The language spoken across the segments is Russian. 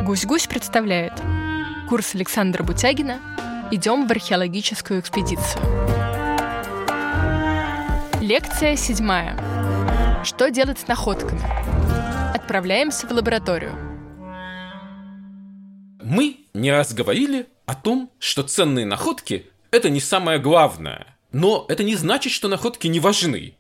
Гусь-Гусь представляет курс Александра Бутягина «Идем в археологическую экспедицию». Лекция 7. Что делать с находками? Отправляемся в лабораторию. Мы не раз говорили о том, что ценные находки – это не самое главное. Но это не значит, что находки не важны.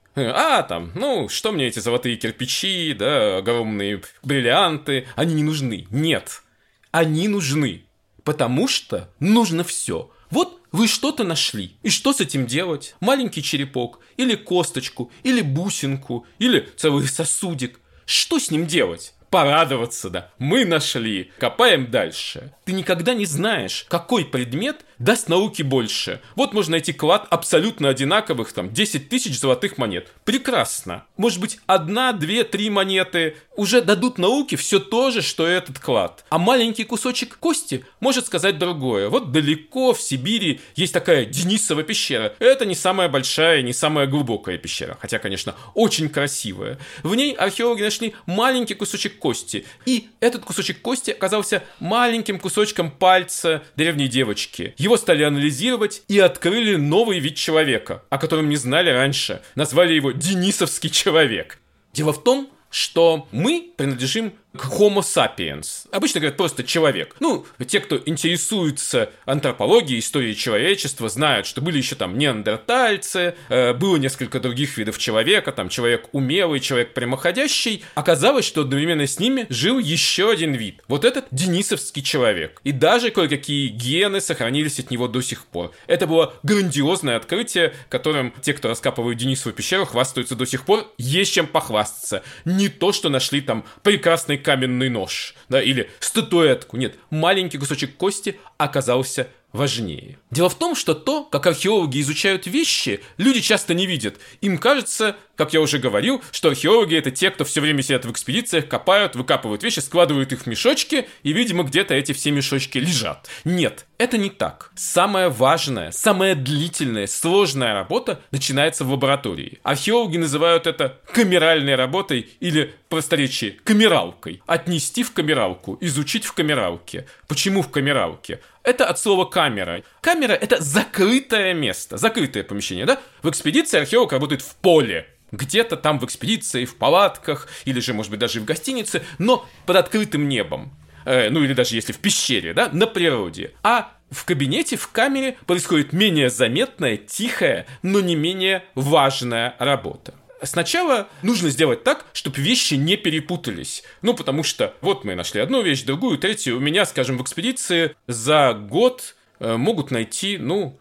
Что мне эти золотые кирпичи, огромные бриллианты, они не нужны. Нет, они нужны, потому что нужно все. Вот вы что-то нашли, и что с этим делать? Маленький черепок, или косточку, или бусинку, или целый сосудик. Что с ним делать? Порадоваться, мы нашли, копаем дальше. Ты никогда не знаешь, какой предмет даст науке больше. Вот можно найти клад абсолютно одинаковых, 10 тысяч золотых монет. Прекрасно. Может быть, 1, 2, 3 монеты уже дадут науке все то же, что и этот клад. А маленький кусочек кости может сказать другое. Вот далеко в Сибири есть такая Денисова пещера. Это не самая большая, не самая глубокая пещера. Хотя, конечно, очень красивая. В ней археологи нашли маленький кусочек кости. И этот кусочек кости оказался маленьким кусочком пальца древней девочки. Его стали анализировать и открыли новый вид человека, о котором не знали раньше. Назвали его Денисовский человек. Дело в том, что мы принадлежим к Homo sapiens. Обычно говорят просто человек. Те, кто интересуется антропологией, историей человечества, знают, что были еще неандертальцы, было несколько других видов человека, человек умелый, человек прямоходящий. Оказалось, что одновременно с ними жил еще один вид. Вот этот денисовский человек. И даже кое-какие гены сохранились от него до сих пор. Это было грандиозное открытие, которым те, кто раскапывают Денисову пещеру, хвастаются до сих пор. Есть чем похвастаться. Не то, что нашли прекрасный каменный нож, или статуэтку. Нет, маленький кусочек кости оказался важнее. Дело в том, что то, как археологи изучают вещи, люди часто не видят. Им кажется, как я уже говорил, что археологи — это те, кто все время сидят в экспедициях, копают, выкапывают вещи, складывают их в мешочки, и, видимо, где-то эти все мешочки лежат. Нет, это не так. Самая важная, самая длительная, сложная работа начинается в лаборатории. Археологи называют это камеральной работой или, в просторечии, камералкой. Отнести в камералку, изучить в камералке. Почему в камералке? Это от слова камера. Камера — это закрытое место, закрытое помещение, В экспедиции археолог работает в поле. Где-то там в экспедиции, в палатках, или же, может быть, даже в гостинице, но под открытым небом. Или даже если в пещере, на природе. А в кабинете, в камере происходит менее заметная, тихая, но не менее важная работа. Сначала нужно сделать так, чтобы вещи не перепутались. Потому что вот мы нашли одну вещь, другую, третью. У меня, скажем, в экспедиции за год могут найти,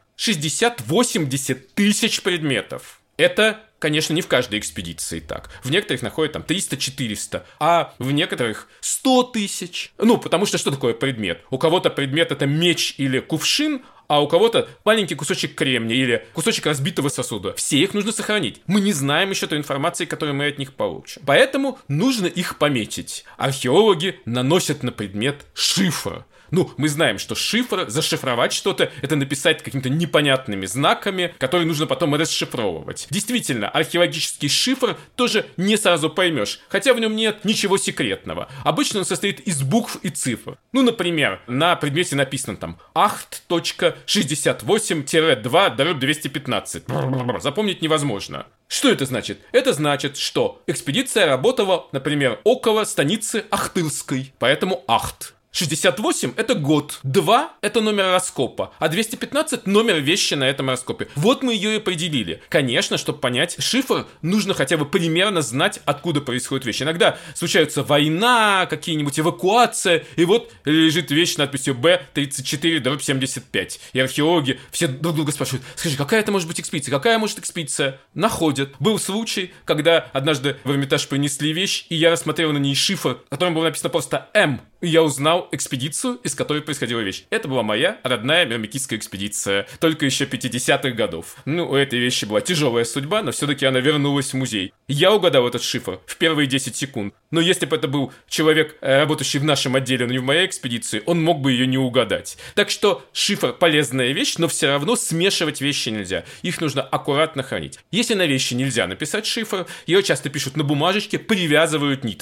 60-80 тысяч предметов. Это, конечно, не в каждой экспедиции так. В некоторых находят 300-400, а в некоторых 100 тысяч. Потому что такое предмет? У кого-то предмет — это меч или кувшин, а у кого-то маленький кусочек кремния или кусочек разбитого сосуда. Все их нужно сохранить. Мы не знаем еще той информации, которую мы от них получим. Поэтому нужно их пометить. Археологи наносят на предмет шифр. Мы знаем, что шифр, зашифровать что-то, это написать какими-то непонятными знаками, которые нужно потом расшифровывать. Действительно, археологический шифр тоже не сразу поймешь, хотя в нем нет ничего секретного. Обычно он состоит из букв и цифр. Например, на предмете написано Ахт.68-2-215. Запомнить невозможно. Что это значит? Это значит, что экспедиция работала, например, около станицы Ахтырской, поэтому Ахт. 68 – это год, 2 – это номер раскопа, а 215 – номер вещи на этом раскопе. Вот мы ее и определили. Конечно, чтобы понять шифр, нужно хотя бы примерно знать, откуда происходит вещь. Иногда случается война, какие-нибудь эвакуация, и вот лежит вещь с надписью Б-34-75. И археологи все друг друга спрашивают: скажи, какая это может быть экспедиция? Какая может экспедиция? Находят. Был случай, когда однажды в Эрмитаж принесли вещь, и я рассмотрел на ней шифр, в котором было написано просто «М». И я узнал экспедицию, из которой происходила вещь. Это была моя родная мирмикийская экспедиция, только еще 50-х годов. У этой вещи была тяжелая судьба, но все-таки она вернулась в музей. Я угадал этот шифр в первые 10 секунд. Но если бы это был человек, работающий в нашем отделе, но не в моей экспедиции, он мог бы ее не угадать. Так что шифр — полезная вещь, но все равно смешивать вещи нельзя. Их нужно аккуратно хранить. Если на вещи нельзя написать шифр, ее часто пишут на бумажечке, привязывают ниточкой.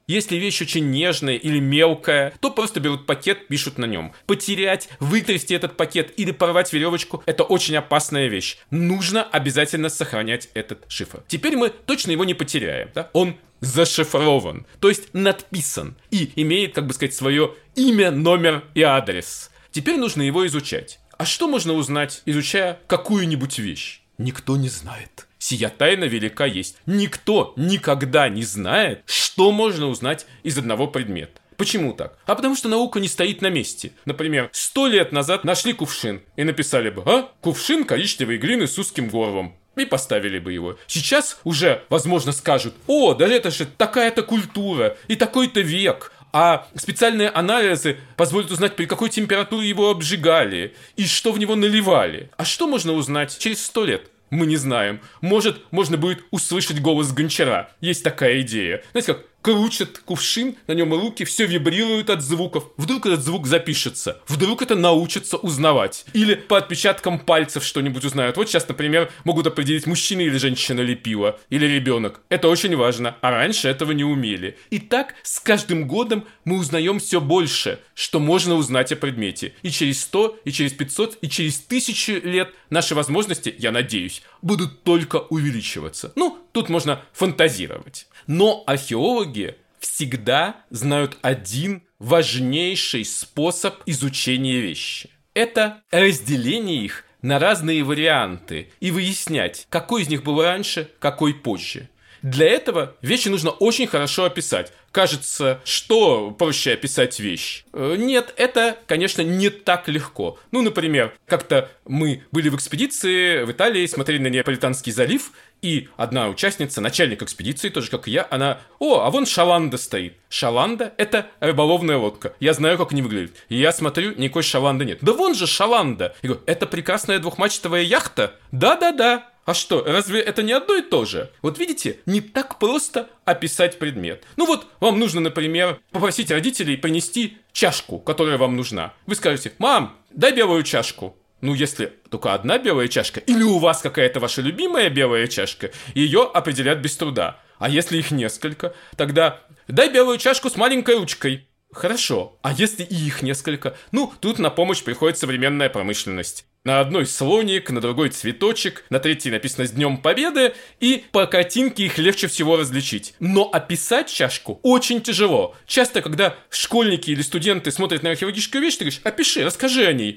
Если вещь очень нежная или мелкая, то просто берут пакет, пишут на нем. Потерять, вытрясти этот пакет или порвать веревочку – это очень опасная вещь. Нужно обязательно сохранять этот шифр. Теперь мы точно его не потеряем. Да? Он зашифрован, то есть надписан и имеет, как бы сказать, свое имя, номер и адрес. Теперь нужно его изучать. А что можно узнать, изучая какую-нибудь вещь? Никто не знает. Сия тайна велика есть. Никто никогда не знает, что можно узнать из одного предмета. Почему так? А потому что наука не стоит на месте. Например, 100 лет назад нашли кувшин и написали бы: кувшин коричневой глины с узким горлом. И поставили бы его. Сейчас уже, возможно, скажут: да это же такая-то культура и такой-то век. А специальные анализы позволят узнать, при какой температуре его обжигали и что в него наливали. А что можно узнать через 100 лет? Мы не знаем. Может, можно будет услышать голос гончара. Есть такая идея. Знаете, как крутят кувшин, на нем руки, все вибрирует от звуков. Вдруг этот звук запишется. Вдруг это научатся узнавать. Или по отпечаткам пальцев что-нибудь узнают. Вот сейчас, например, могут определить, мужчина или женщина лепила. Или ребенок. Это очень важно. А раньше этого не умели. И так с каждым годом мы узнаем все больше, что можно узнать о предмете. И через 100, и через 500, и через 1000 лет наши возможности, я надеюсь, будут только увеличиваться. Тут можно фантазировать. Но археологи всегда знают один важнейший способ изучения вещи. Это разделение их на разные варианты и выяснять, какой из них был раньше, какой позже. Для этого вещи нужно очень хорошо описать. Кажется, что проще описать вещь? Нет, это, конечно, не так легко. Например, как-то мы были в экспедиции в Италии, смотрели на Неаполитанский залив, и одна участница, начальник экспедиции, тоже как и я, она: а вон шаланда стоит. Шаланда – это рыболовная лодка. Я знаю, как они выглядят. И я смотрю, никакой шаланды нет. Да вон же шаланда. Я говорю: это прекрасная двухмачтовая яхта? Да. А что, разве это не одно и то же? Вот видите, не так просто описать предмет. Вам нужно, например, попросить родителей принести чашку, которая вам нужна. Вы скажете: мам, дай белую чашку. Если только одна белая чашка, или у вас какая-то ваша любимая белая чашка, ее определят без труда. А если их несколько, тогда дай белую чашку с маленькой ручкой. Хорошо, а если и их несколько? Тут на помощь приходит современная промышленность. На одной слоник, на другой цветочек, на третьей написано «С Днем Победы», и по картинке их легче всего различить. Но описать чашку очень тяжело. Часто, когда школьники или студенты смотрят на археологическую вещь, ты говоришь: опиши, расскажи о ней.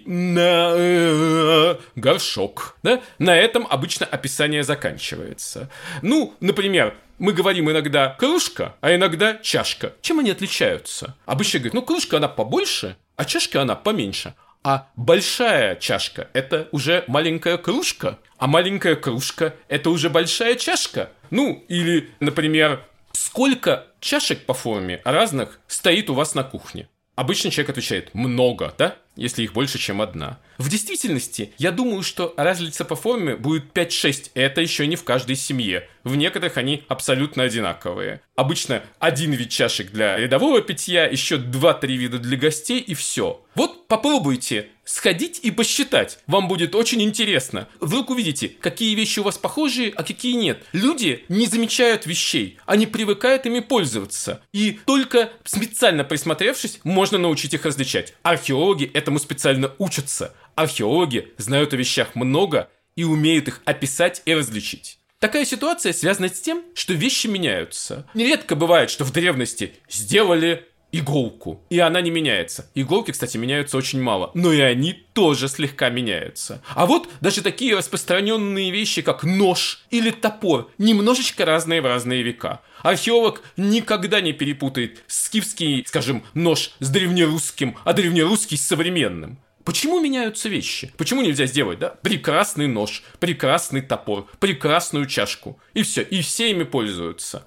Горшок. Да? На этом обычно описание заканчивается. Например, мы говорим иногда кружка, а иногда чашка. Чем они отличаются? Обычно говорят: кружка она побольше, а чашка она поменьше. А большая чашка – это уже маленькая кружка, а маленькая кружка – это уже большая чашка. Или, например, сколько чашек по форме разных стоит у вас на кухне? Обычно человек отвечает: много, да? Если их больше, чем одна. В действительности, я думаю, что разница по форме будет 5-6. Это еще не в каждой семье. В некоторых они абсолютно одинаковые. Обычно один вид чашек для рядового питья, еще 2-3 вида для гостей, и все. Попробуйте сходить и посчитать. Вам будет очень интересно. Вдруг увидите, какие вещи у вас похожие, а какие нет. Люди не замечают вещей. Они привыкают ими пользоваться. И только специально присмотревшись, можно научить их различать. Археологи этому специально учатся. Археологи знают о вещах много и умеют их описать и различить. Такая ситуация связана с тем, что вещи меняются. Нередко бывает, что в древности сделали иголку, и она не меняется. Иголки, кстати, меняются очень мало, но и они тоже слегка меняются. А даже такие распространенные вещи, как нож или топор, немножечко разные в разные века. Археолог никогда не перепутает скифский, скажем, нож с древнерусским, а древнерусский с современным. Почему меняются вещи? Почему нельзя сделать, прекрасный нож, прекрасный топор, прекрасную чашку, и все ими пользуются?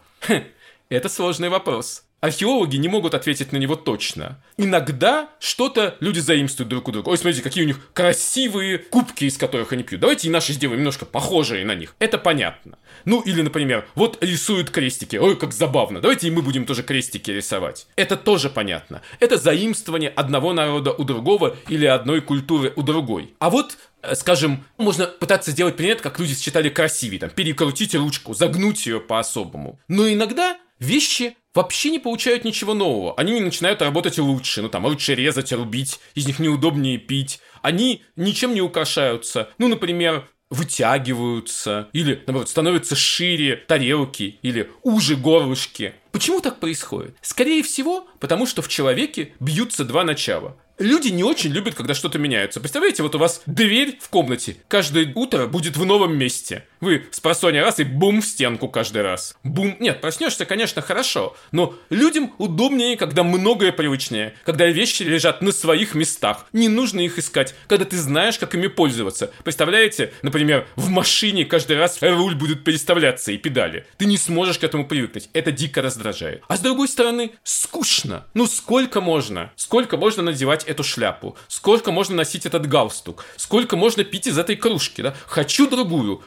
Это сложный вопрос. Археологи не могут ответить на него точно. Иногда что-то люди заимствуют друг у друга. Ой, смотрите, какие у них красивые кубки, из которых они пьют. Давайте и наши сделаем немножко похожие на них. Это понятно. Или, например, рисуют крестики. Ой, как забавно. Давайте и мы будем тоже крестики рисовать. Это тоже понятно. Это заимствование одного народа у другого или одной культуры у другой. А скажем, можно пытаться сделать предмет, как люди считали красивее. Перекрутить ручку, загнуть ее по-особому. Но иногда вещи вообще не получают ничего нового. Они не начинают работать лучше. Лучше резать, рубить, из них неудобнее пить. Они ничем не украшаются. Например, вытягиваются, или, наоборот, становятся шире тарелки, или уже горлышки. Почему так происходит? Скорее всего, потому что в человеке бьются два начала. Люди не очень любят, когда что-то меняется. Представляете, вот у вас дверь в комнате каждое утро будет в новом месте. Вы спросонья раз и бум в стенку каждый раз. Бум. Нет, проснешься, конечно, хорошо. Но людям удобнее, когда многое привычнее. Когда вещи лежат на своих местах. Не нужно их искать, когда ты знаешь, как ими пользоваться. Представляете, например, в машине каждый раз руль будет переставляться и педали. Ты не сможешь к этому привыкнуть. Это дико раздражает. А с другой стороны, скучно. Сколько можно? Сколько можно надевать эту шляпу? Сколько можно носить этот галстук? Сколько можно пить из этой кружки? Да? Хочу другую.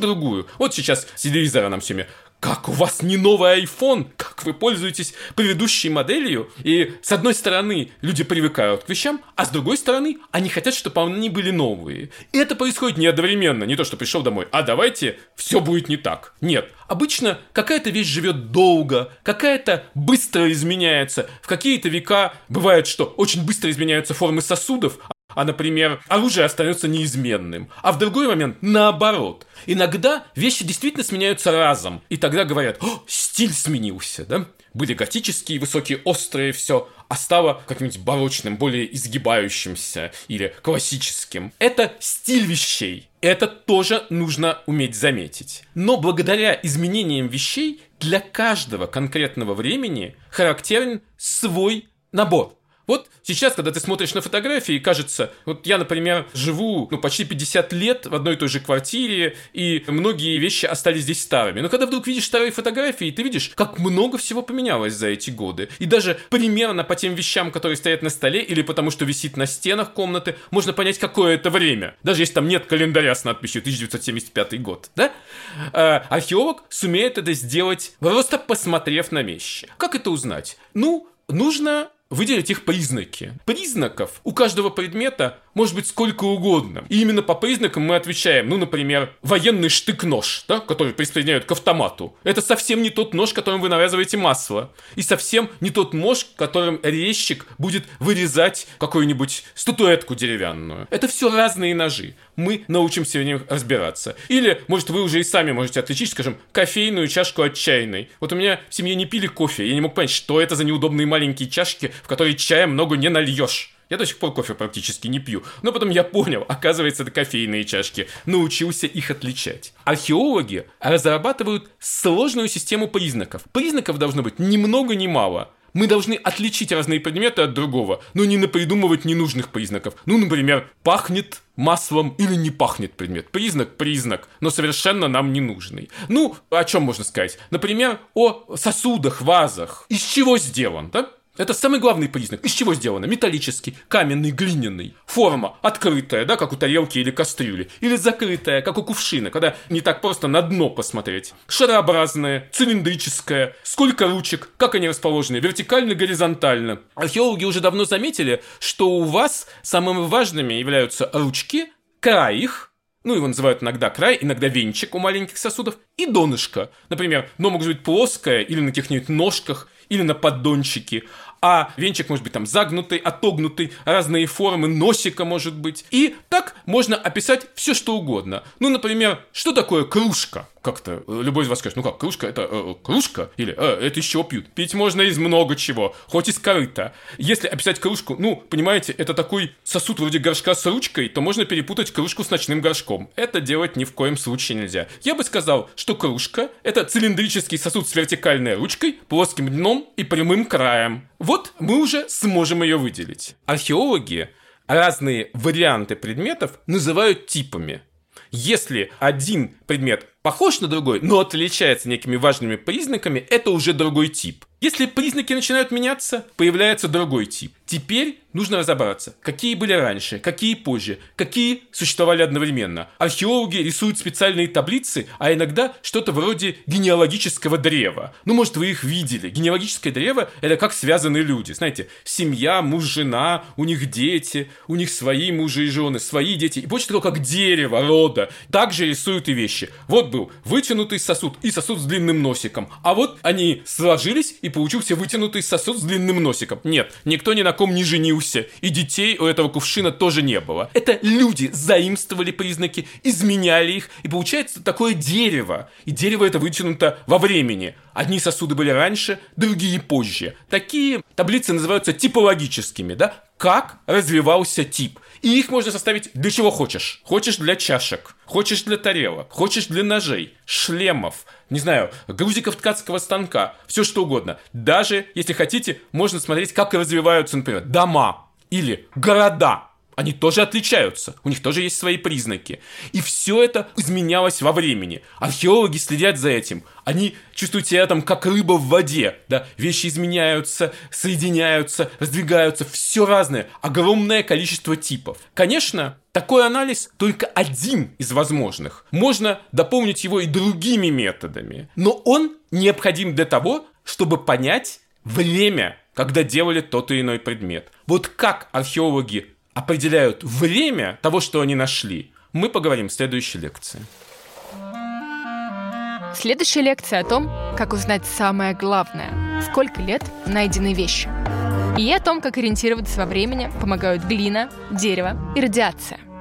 Вот сейчас с телевизора нам всеми: как у вас не новый iPhone? Как вы пользуетесь предыдущей моделью? И с одной стороны, люди привыкают к вещам, а с другой стороны, они хотят, чтобы они были новые. И это происходит не одновременно. Не то, что пришел домой, а давайте все будет не так. Нет. Обычно какая-то вещь живет долго, какая-то быстро изменяется. В какие-то века бывает, что очень быстро изменяются формы сосудов, а, например, оружие остается неизменным. А в другой момент наоборот. Иногда вещи действительно сменяются разом. И тогда говорят: стиль сменился, да? Были готические, высокие, острые, все, а стало каким-нибудь барочным, более изгибающимся или классическим. Это стиль вещей. Это тоже нужно уметь заметить. Но благодаря изменениям вещей для каждого конкретного времени характерен свой набор. Вот сейчас, когда ты смотришь на фотографии, кажется, вот я, например, живу почти 50 лет в одной и той же квартире, и многие вещи остались здесь старыми. Но когда вдруг видишь старые фотографии, ты видишь, как много всего поменялось за эти годы. И даже примерно по тем вещам, которые стоят на столе, или потому что висит на стенах комнаты, можно понять, какое это время. Даже если там нет календаря с надписью 1975 год, да? Археолог сумеет это сделать, просто посмотрев на вещи. Как это узнать? Нужно выделить их признаки. Признаков у каждого предмета может быть сколько угодно. И именно по признакам мы отвечаем. Например, военный штык-нож, да, который присоединяют к автомату. Это совсем не тот нож, которым вы навязываете масло. И совсем не тот нож, которым резчик будет вырезать какую-нибудь статуэтку деревянную. Это все разные ножи. Мы научимся в них разбираться. Или, может, вы уже и сами можете отличить, скажем, кофейную чашку от чайной. Вот у меня в семье не пили кофе. Я не мог понять, что это за неудобные маленькие чашки, в которые чая много не нальешь. Я до сих пор кофе практически не пью. Но потом я понял, оказывается, это кофейные чашки. Научился их отличать. Археологи разрабатывают сложную систему признаков. Признаков должно быть ни много ни мало. Мы должны отличить разные предметы от другого, но не напридумывать ненужных признаков. Например, пахнет маслом или не пахнет предмет. Признак, но совершенно нам не нужный. О чем можно сказать? Например, о сосудах, вазах. Из чего сделан, да? Это самый главный признак. Из чего сделано? Металлический, каменный, глиняный. Форма открытая, да, как у тарелки или кастрюли. Или закрытая, как у кувшина, когда не так просто на дно посмотреть. Шарообразная, цилиндрическая. Сколько ручек, как они расположены, вертикально, горизонтально. Археологи уже давно заметили, что у вас самыми важными являются ручки, край их, его называют иногда край, иногда венчик у маленьких сосудов, и донышко. Например, дно может быть плоское, или на каких-нибудь ножках, или на поддончике. А венчик может быть там загнутый, отогнутый, разные формы, носика может быть. И так можно описать все, что угодно. Например, что такое кружка? Как-то любой из вас скажет: кружка, это кружка? Или это из чего пьют? Пить можно из много чего, хоть из корыта. Если описать кружку, понимаете, это такой сосуд вроде горшка с ручкой, то можно перепутать кружку с ночным горшком. Это делать ни в коем случае нельзя. Я бы сказал, что кружка – это цилиндрический сосуд с вертикальной ручкой, плоским дном и прямым краем. Вот мы уже сможем ее выделить. Археологи разные варианты предметов называют типами. Если один предмет похож на другой, но отличается некими важными признаками, это уже другой тип. Если признаки начинают меняться, появляется другой тип. Теперь нужно разобраться, какие были раньше, какие позже, какие существовали одновременно. Археологи рисуют специальные таблицы, а иногда что-то вроде генеалогического древа. Ну, может, вы их видели. Генеалогическое древо – это как связаны люди. Знаете, семья, муж, жена, у них дети, у них свои мужи и жены, свои дети. И больше такое, как дерево рода. Также рисуют и вещи. Вот был вытянутый сосуд и сосуд с длинным носиком. А вот они сложились, и получился вытянутый сосуд с длинным носиком. Нет, никто ни на ком не женился, и детей у этого кувшина тоже не было. Это люди заимствовали признаки, изменяли их, и получается такое дерево. И дерево это вытянуто во времени. Одни сосуды были раньше, другие позже. Такие таблицы называются типологическими, да? Как развивался тип. И их можно составить для чего хочешь. Хочешь для чашек, хочешь для тарелок, хочешь для ножей, шлемов, не знаю, грузиков ткацкого станка, все что угодно. Даже, если хотите, можно смотреть, как развиваются, например, дома или города. Они тоже отличаются, у них тоже есть свои признаки. И все это изменялось во времени. Археологи следят за этим. Они чувствуют себя там как рыба в воде. Да? Вещи изменяются, соединяются, раздвигаются. Все разное. Огромное количество типов. Конечно, такой анализ только один из возможных. Можно дополнить его и другими методами. Но он необходим для того, чтобы понять время, когда делали тот или иной предмет. Вот как археологи определяют время того, что они нашли, мы поговорим в следующей лекции. Следующая лекция о том, как узнать самое главное – сколько лет найдены вещи. И о том, как ориентироваться во времени помогают глина, дерево и радиация.